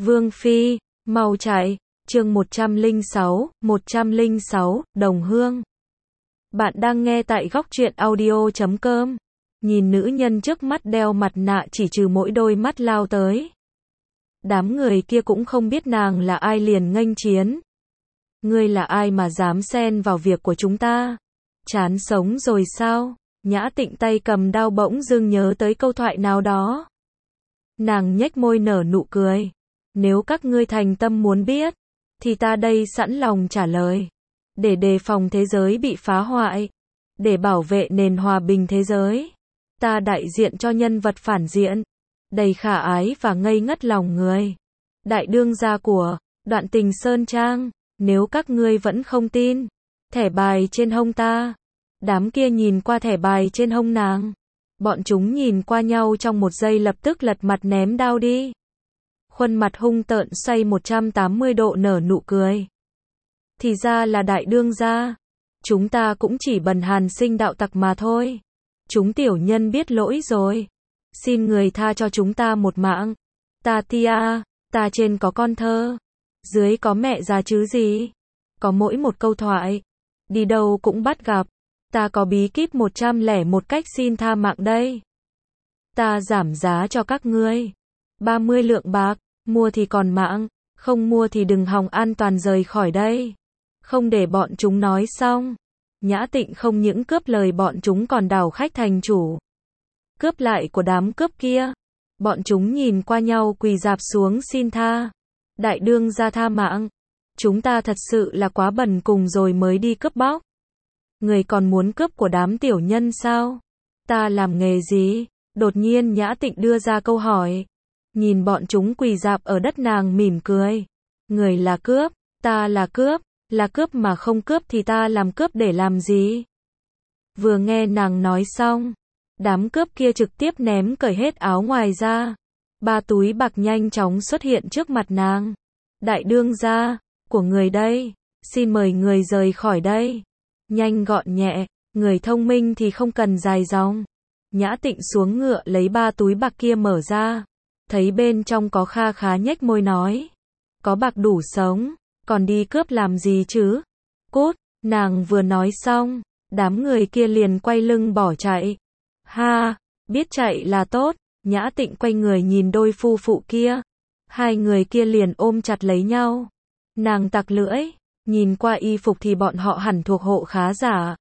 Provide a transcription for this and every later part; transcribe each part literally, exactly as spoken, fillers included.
Vương Phi, mau chạy, chương một trăm lẻ sáu, một trăm lẻ sáu, đồng hương. Bạn đang nghe tại góc truyện audio chấm com. Nhìn nữ nhân trước mắt đeo mặt nạ chỉ trừ mỗi đôi mắt lao tới. Đám người kia cũng không biết nàng là ai liền nghênh chiến. Ngươi là ai mà dám xen vào việc của chúng ta? Chán sống rồi sao? Nhã Tịnh tay cầm đao bỗng dưng nhớ tới câu thoại nào đó. Nàng nhếch môi nở nụ cười. Nếu các ngươi thành tâm muốn biết, thì ta đây sẵn lòng trả lời. Để đề phòng thế giới bị phá hoại, để bảo vệ nền hòa bình thế giới, ta đại diện cho nhân vật phản diện, đầy khả ái và ngây ngất lòng người. Đại đương gia của Đoạn Tình Sơn Trang, nếu các ngươi vẫn không tin, thẻ bài trên hông ta. Đám kia nhìn qua thẻ bài trên hông nàng. Bọn chúng nhìn qua nhau trong một giây lập tức lật mặt ném đao đi. Khuôn mặt hung tợn xoay một trăm tám mươi độ nở nụ cười. Thì ra là đại đương gia. Chúng ta cũng chỉ bần hàn sinh đạo tặc mà thôi. Chúng tiểu nhân biết lỗi rồi. Xin người tha cho chúng ta một mạng. Ta tia, ta trên có con thơ, dưới có mẹ già chứ gì. Có mỗi một câu thoại, đi đâu cũng bắt gặp. Ta có bí kíp một trăm lẻ một cách xin tha mạng đây. Ta giảm giá cho các ngươi. ba mươi lượng bạc, mua thì còn mạng, không mua thì đừng hòng an toàn rời khỏi đây. Không để bọn chúng nói xong. Nhã Tịnh không những cướp lời bọn chúng còn đảo khách thành chủ. Cướp lại của đám cướp kia. Bọn chúng nhìn qua nhau quỳ rạp xuống xin tha. Đại đương gia tha mạng. Chúng ta thật sự là quá bần cùng rồi mới đi cướp bóc. Người còn muốn cướp của đám tiểu nhân sao? Ta làm nghề gì? Đột nhiên Nhã Tịnh đưa ra câu hỏi. Nhìn bọn chúng quỳ rạp ở đất nàng mỉm cười. Người là cướp, ta là cướp, là cướp mà không cướp thì ta làm cướp để làm gì? Vừa nghe nàng nói xong, đám cướp kia trực tiếp ném cởi hết áo ngoài ra. Ba túi bạc nhanh chóng xuất hiện trước mặt nàng. Đại đương gia, của người đây, xin mời người rời khỏi đây. Nhanh gọn nhẹ, người thông minh thì không cần dài dòng. Nhã Tịnh xuống ngựa lấy ba túi bạc kia mở ra. Thấy bên trong có kha khá nhếch môi nói. Có bạc đủ sống, còn đi cướp làm gì chứ? Cút, nàng vừa nói xong, đám người kia liền quay lưng bỏ chạy. Ha, biết chạy là tốt. Nhã Tịnh quay người nhìn đôi phu phụ kia. Hai người kia liền ôm chặt lấy nhau. Nàng tặc lưỡi, nhìn qua y phục thì bọn họ hẳn thuộc hộ khá giả.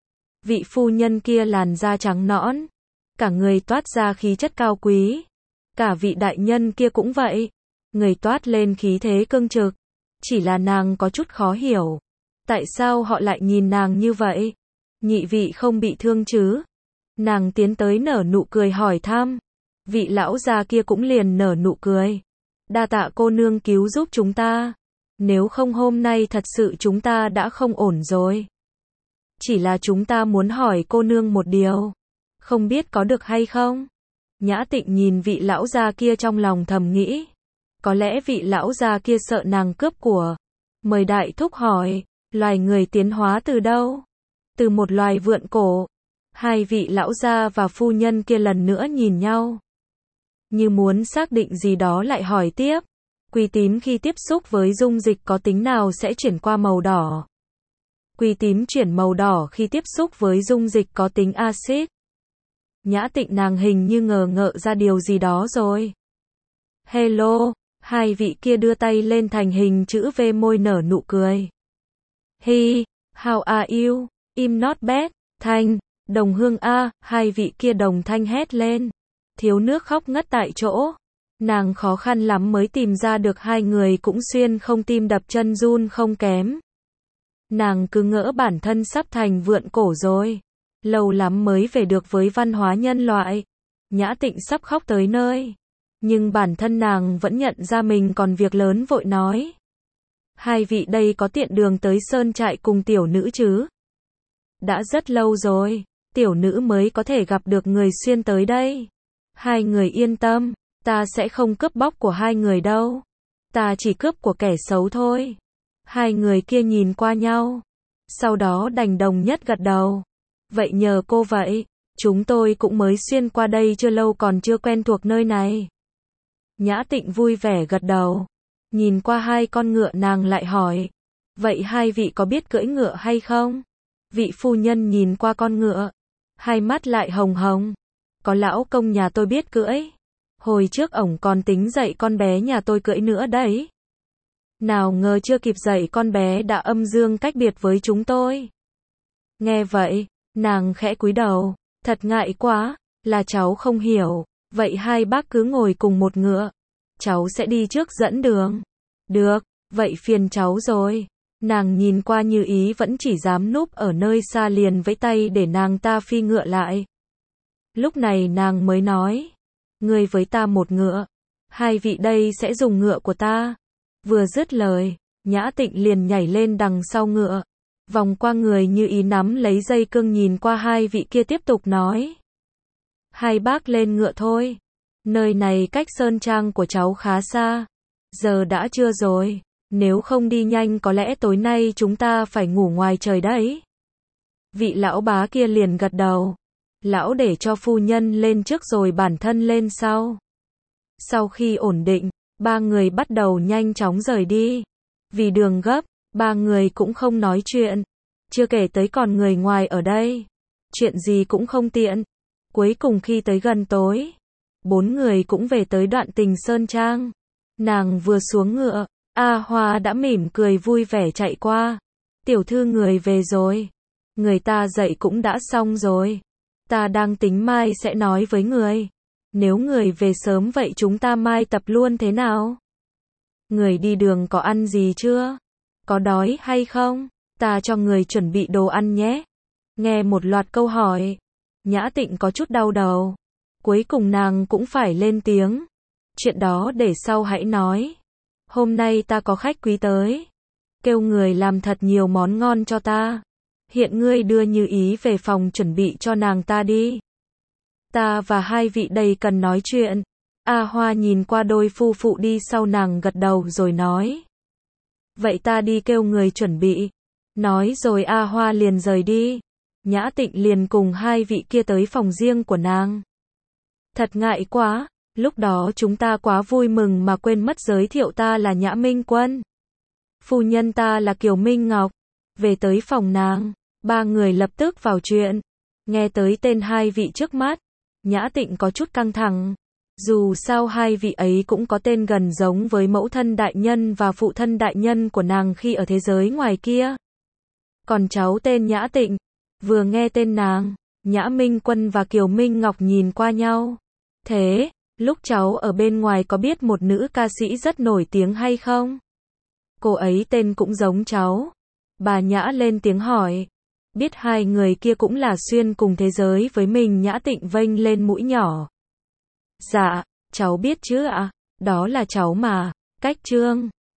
Vị phu nhân kia làn da trắng nõn, cả người toát ra khí chất cao quý. Cả vị đại nhân kia cũng vậy, người toát lên khí thế cương trực. Chỉ là nàng có chút khó hiểu, tại sao họ lại nhìn nàng như vậy? Nhị vị không bị thương chứ? Nàng tiến tới nở nụ cười hỏi thăm. Vị lão già kia cũng liền nở nụ cười. Đa tạ cô nương cứu giúp chúng ta. Nếu không hôm nay thật sự chúng ta đã không ổn rồi. Chỉ là chúng ta muốn hỏi cô nương một điều. Không biết có được hay không? Nhã Tịnh nhìn vị lão già kia trong lòng thầm nghĩ. Có lẽ vị lão già kia sợ nàng cướp của. Mời đại thúc hỏi, loài người tiến hóa từ đâu? Từ một loài vượn cổ. Hai vị lão gia và phu nhân kia lần nữa nhìn nhau. Như muốn xác định gì đó lại hỏi tiếp. Quy tím khi tiếp xúc với dung dịch có tính nào sẽ chuyển qua màu đỏ? Quy tím chuyển màu đỏ khi tiếp xúc với dung dịch có tính axit. Nhã Tịnh nàng hình như ngờ ngợ ra điều gì đó rồi. Hello, hai vị kia đưa tay lên thành hình chữ V môi nở nụ cười. Hi, how are you? I'm not bad. Thanh, đồng hương a, hai vị kia đồng thanh hét lên. Thiếu nước khóc ngất tại chỗ. Nàng khó khăn lắm mới tìm ra được hai người cũng xuyên không tim đập chân run không kém. Nàng cứ ngỡ bản thân sắp thành vượn cổ rồi. Lâu lắm mới về được với văn hóa nhân loại. Nhã Tịnh sắp khóc tới nơi. Nhưng bản thân nàng vẫn nhận ra mình còn việc lớn vội nói. Hai vị đây có tiện đường tới sơn trại cùng tiểu nữ chứ? Đã rất lâu rồi, tiểu nữ mới có thể gặp được người xuyên tới đây. Hai người yên tâm, ta sẽ không cướp bóc của hai người đâu. Ta chỉ cướp của kẻ xấu thôi. Hai người kia nhìn qua nhau. Sau đó đành đồng nhất gật đầu. Vậy nhờ cô vậy, chúng tôi cũng mới xuyên qua đây chưa lâu còn chưa quen thuộc nơi này. Nhã Tịnh vui vẻ gật đầu. Nhìn qua hai con ngựa nàng lại hỏi. Vậy hai vị có biết cưỡi ngựa hay không? Vị phu nhân nhìn qua con ngựa. Hai mắt lại hồng hồng. Có lão công nhà tôi biết cưỡi. Hồi trước ổng còn tính dạy con bé nhà tôi cưỡi nữa đấy. Nào ngờ chưa kịp dạy con bé đã âm dương cách biệt với chúng tôi. Nghe vậy, nàng khẽ cúi đầu. Thật ngại quá, là cháu không hiểu. Vậy hai bác cứ ngồi cùng một ngựa. Cháu sẽ đi trước dẫn đường. Được, vậy phiền cháu rồi. Nàng nhìn qua Như Ý vẫn chỉ dám núp ở nơi xa liền vẫy tay để nàng ta phi ngựa lại. Lúc này nàng mới nói. Ngươi với ta một ngựa. Hai vị đây sẽ dùng ngựa của ta. Vừa dứt lời, Nhã Tịnh liền nhảy lên đằng sau ngựa. Vòng qua người Như Ý nắm lấy dây cương nhìn qua hai vị kia tiếp tục nói. Hai bác lên ngựa thôi. Nơi này cách sơn trang của cháu khá xa. Giờ đã trưa rồi. Nếu không đi nhanh có lẽ tối nay chúng ta phải ngủ ngoài trời đấy. Vị lão bá kia liền gật đầu. Lão để cho phu nhân lên trước rồi bản thân lên sau. Sau khi ổn định, ba người bắt đầu nhanh chóng rời đi. Vì đường gấp, ba người cũng không nói chuyện. Chưa kể tới còn người ngoài ở đây. Chuyện gì cũng không tiện. Cuối cùng khi tới gần tối, bốn người cũng về tới đoạn Tình Sơn Trang. Nàng vừa xuống ngựa, A Hoa đã mỉm cười vui vẻ chạy qua. Tiểu thư người về rồi. Người ta dậy cũng đã xong rồi. Ta đang tính mai sẽ nói với người. Nếu người về sớm vậy chúng ta mai tập luôn thế nào? Người đi đường có ăn gì chưa? Có đói hay không? Ta cho người chuẩn bị đồ ăn nhé. Nghe một loạt câu hỏi, Nhã Tịnh có chút đau đầu. Cuối cùng nàng cũng phải lên tiếng. Chuyện đó để sau hãy nói. Hôm nay ta có khách quý tới. Kêu người làm thật nhiều món ngon cho ta. Hiện ngươi đưa Như Ý về phòng chuẩn bị cho nàng ta đi. Ta và hai vị đây cần nói chuyện. A Hoa nhìn qua đôi phu phụ đi sau nàng gật đầu rồi nói. Vậy ta đi kêu người chuẩn bị. Nói rồi A Hoa liền rời đi. Nhã Tịnh liền cùng hai vị kia tới phòng riêng của nàng. Thật ngại quá, lúc đó chúng ta quá vui mừng mà quên mất giới thiệu ta là Nhã Minh Quân. Phu nhân ta là Kiều Minh Ngọc. Về tới phòng nàng, ba người lập tức vào chuyện. Nghe tới tên hai vị trước mắt, Nhã Tịnh có chút căng thẳng. Dù sao hai vị ấy cũng có tên gần giống với mẫu thân đại nhân và phụ thân đại nhân của nàng khi ở thế giới ngoài kia. Còn cháu tên Nhã Tịnh. Vừa nghe tên nàng, Nhã Minh Quân và Kiều Minh Ngọc nhìn qua nhau. Thế, lúc cháu ở bên ngoài có biết một nữ ca sĩ rất nổi tiếng hay không? Cô ấy tên cũng giống cháu. Bà Nhã lên tiếng hỏi. Biết hai người kia cũng là xuyên cùng thế giới với mình. Nhã Tịnh vênh lên mũi nhỏ. Dạ, cháu biết chứ ạ. Đó là cháu mà. Cách Trương.